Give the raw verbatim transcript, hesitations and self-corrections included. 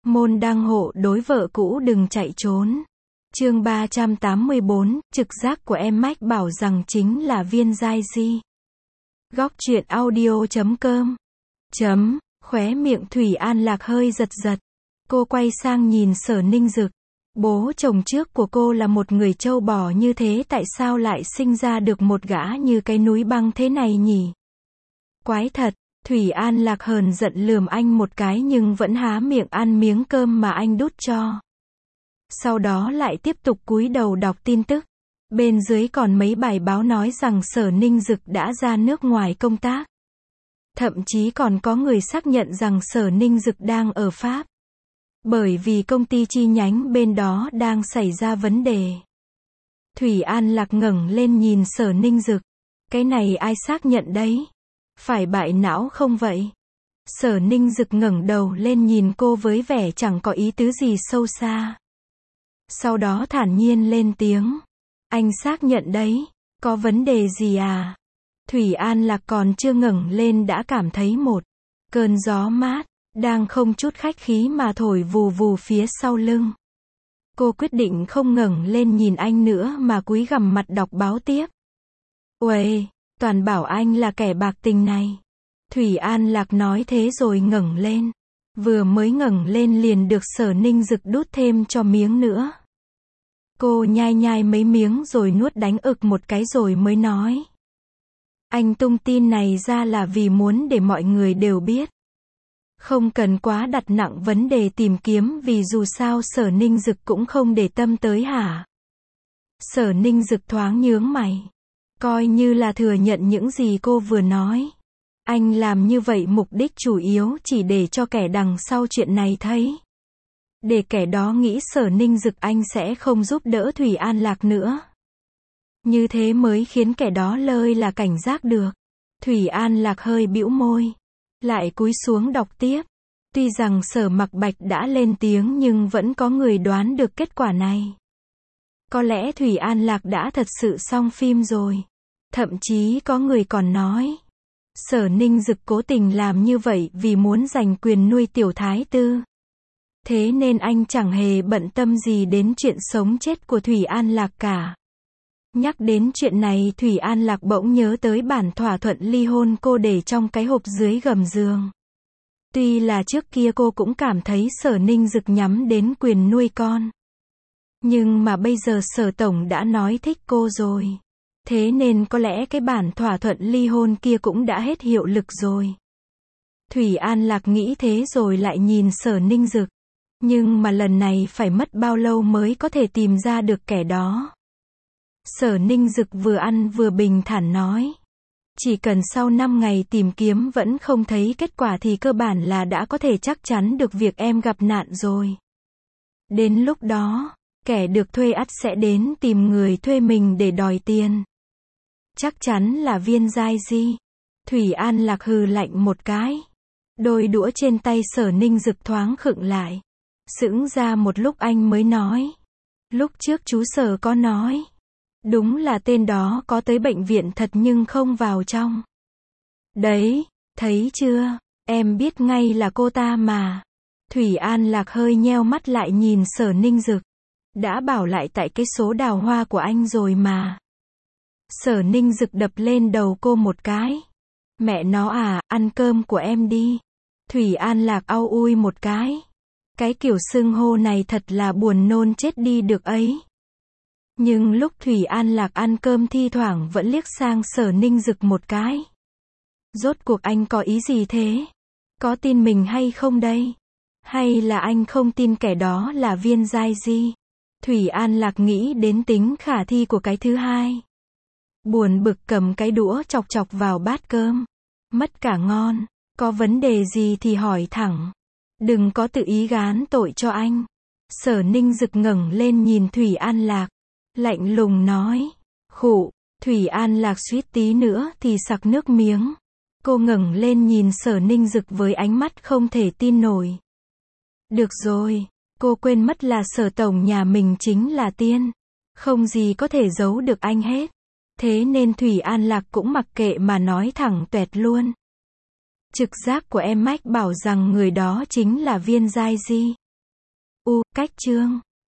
Môn đăng hộ đối vợ cũ đừng chạy trốn. Chương ba trăm tám mươi bốn, trực giác của em mách bảo rằng chính là viên giai di. Góc truyện audio chấm com. Chấm, khóe miệng Thủy An Lạc hơi giật giật. Cô quay sang nhìn Sở Ninh Dực. Bố chồng trước của cô là một người trâu bò như thế, tại sao lại sinh ra được một gã như cái núi băng thế này nhỉ? Quái thật. Thủy An Lạc hờn giận lườm anh một cái nhưng vẫn há miệng ăn miếng cơm mà anh đút cho. Sau đó lại tiếp tục cúi đầu đọc tin tức. Bên dưới còn mấy bài báo nói rằng Sở Ninh Dực đã ra nước ngoài công tác. Thậm chí còn có người xác nhận rằng Sở Ninh Dực đang ở Pháp. Bởi vì công ty chi nhánh bên đó đang xảy ra vấn đề. Thủy An Lạc ngẩng lên nhìn Sở Ninh Dực. Cái này ai xác nhận đấy? Phải bại não không vậy? Sở Ninh Dực ngẩng đầu lên nhìn cô với vẻ chẳng có ý tứ gì sâu xa. Sau đó thản nhiên lên tiếng. Anh xác nhận đấy. Có vấn đề gì à? Thủy An Lạc còn chưa ngẩng lên đã cảm thấy một cơn gió mát đang không chút khách khí mà thổi vù vù phía sau lưng. Cô quyết định không ngẩng lên nhìn anh nữa mà cúi gằm mặt đọc báo tiếp. Uầy, toàn bảo anh là kẻ bạc tình này. Thủy An Lạc nói thế rồi ngẩng lên. Vừa mới ngẩng lên liền được Sở Ninh Dực đút thêm cho miếng nữa. Cô nhai nhai mấy miếng rồi nuốt đánh ực một cái rồi mới nói. Anh tung tin này ra là vì muốn để mọi người đều biết. Không cần quá đặt nặng vấn đề tìm kiếm vì dù sao Sở Ninh Dực cũng không để tâm tới hả? Sở Ninh Dực thoáng nhướng mày. Coi như là thừa nhận những gì cô vừa nói. Anh làm như vậy mục đích chủ yếu chỉ để cho kẻ đằng sau chuyện này thấy. Để kẻ đó nghĩ Sở Ninh Dực anh sẽ không giúp đỡ Thủy An Lạc nữa. Như thế mới khiến kẻ đó lơi là cảnh giác được. Thủy An Lạc hơi bĩu môi. Lại cúi xuống đọc tiếp. Tuy rằng Sở Mặc Bạch đã lên tiếng nhưng vẫn có người đoán được kết quả này. Có lẽ Thủy An Lạc đã thật sự xong phim rồi. Thậm chí có người còn nói. Sở Ninh Dực cố tình làm như vậy vì muốn giành quyền nuôi tiểu thái tư. Thế nên anh chẳng hề bận tâm gì đến chuyện sống chết của Thủy An Lạc cả. Nhắc đến chuyện này Thủy An Lạc bỗng nhớ tới bản thỏa thuận ly hôn cô để trong cái hộp dưới gầm giường. Tuy là trước kia cô cũng cảm thấy Sở Ninh Dực nhắm đến quyền nuôi con. Nhưng mà bây giờ Sở Tổng đã nói thích cô rồi. Thế nên có lẽ cái bản thỏa thuận ly hôn kia cũng đã hết hiệu lực rồi. Thủy An Lạc nghĩ thế rồi lại nhìn Sở Ninh Dực. Nhưng mà lần này phải mất bao lâu mới có thể tìm ra được kẻ đó? Sở Ninh Dực vừa ăn vừa bình thản nói. Chỉ cần sau năm ngày tìm kiếm vẫn không thấy kết quả thì cơ bản là đã có thể chắc chắn được việc em gặp nạn rồi. Đến lúc đó, kẻ được thuê ắt sẽ đến tìm người thuê mình để đòi tiền. Chắc chắn là viên giai di. Thủy An Lạc hừ lạnh một cái. Đôi đũa trên tay Sở Ninh Dực thoáng khựng lại. Sững ra một lúc anh mới nói. Lúc trước chú Sở có nói. Đúng là tên đó có tới bệnh viện thật nhưng không vào trong. Đấy, thấy chưa, em biết ngay là cô ta mà. Thủy An Lạc hơi nheo mắt lại nhìn Sở Ninh Dực. Đã bảo lại tại cái số đào hoa của anh rồi mà. Sở Ninh Dực đập lên đầu cô một cái. Mẹ nó à, ăn cơm của em đi. Thủy An Lạc au ui một cái. Cái kiểu xưng hô này thật là buồn nôn chết đi được ấy. Nhưng lúc Thủy An Lạc ăn cơm thi thoảng vẫn liếc sang Sở Ninh Dực một cái. Rốt cuộc anh có ý gì thế? Có tin mình hay không đây? Hay là anh không tin kẻ đó là viên giai di? Thủy An Lạc nghĩ đến tính khả thi của cái thứ hai. Buồn bực cầm cái đũa chọc chọc vào bát cơm. Mất cả ngon. Có vấn đề gì thì hỏi thẳng. Đừng có tự ý gán tội cho anh. Sở Ninh Dực ngẩng lên nhìn Thủy An Lạc. Lạnh lùng nói. Khụ. Thủy An Lạc suýt tí nữa thì sặc nước miếng. Cô ngẩng lên nhìn Sở Ninh Dực với ánh mắt không thể tin nổi. Được rồi. Cô quên mất là Sở Tổng nhà mình chính là tiên. Không gì có thể giấu được anh hết. Thế nên Thủy An Lạc cũng mặc kệ mà nói thẳng toẹt luôn. Trực giác của em mách bảo rằng người đó chính là viên giai di. U, cách chương.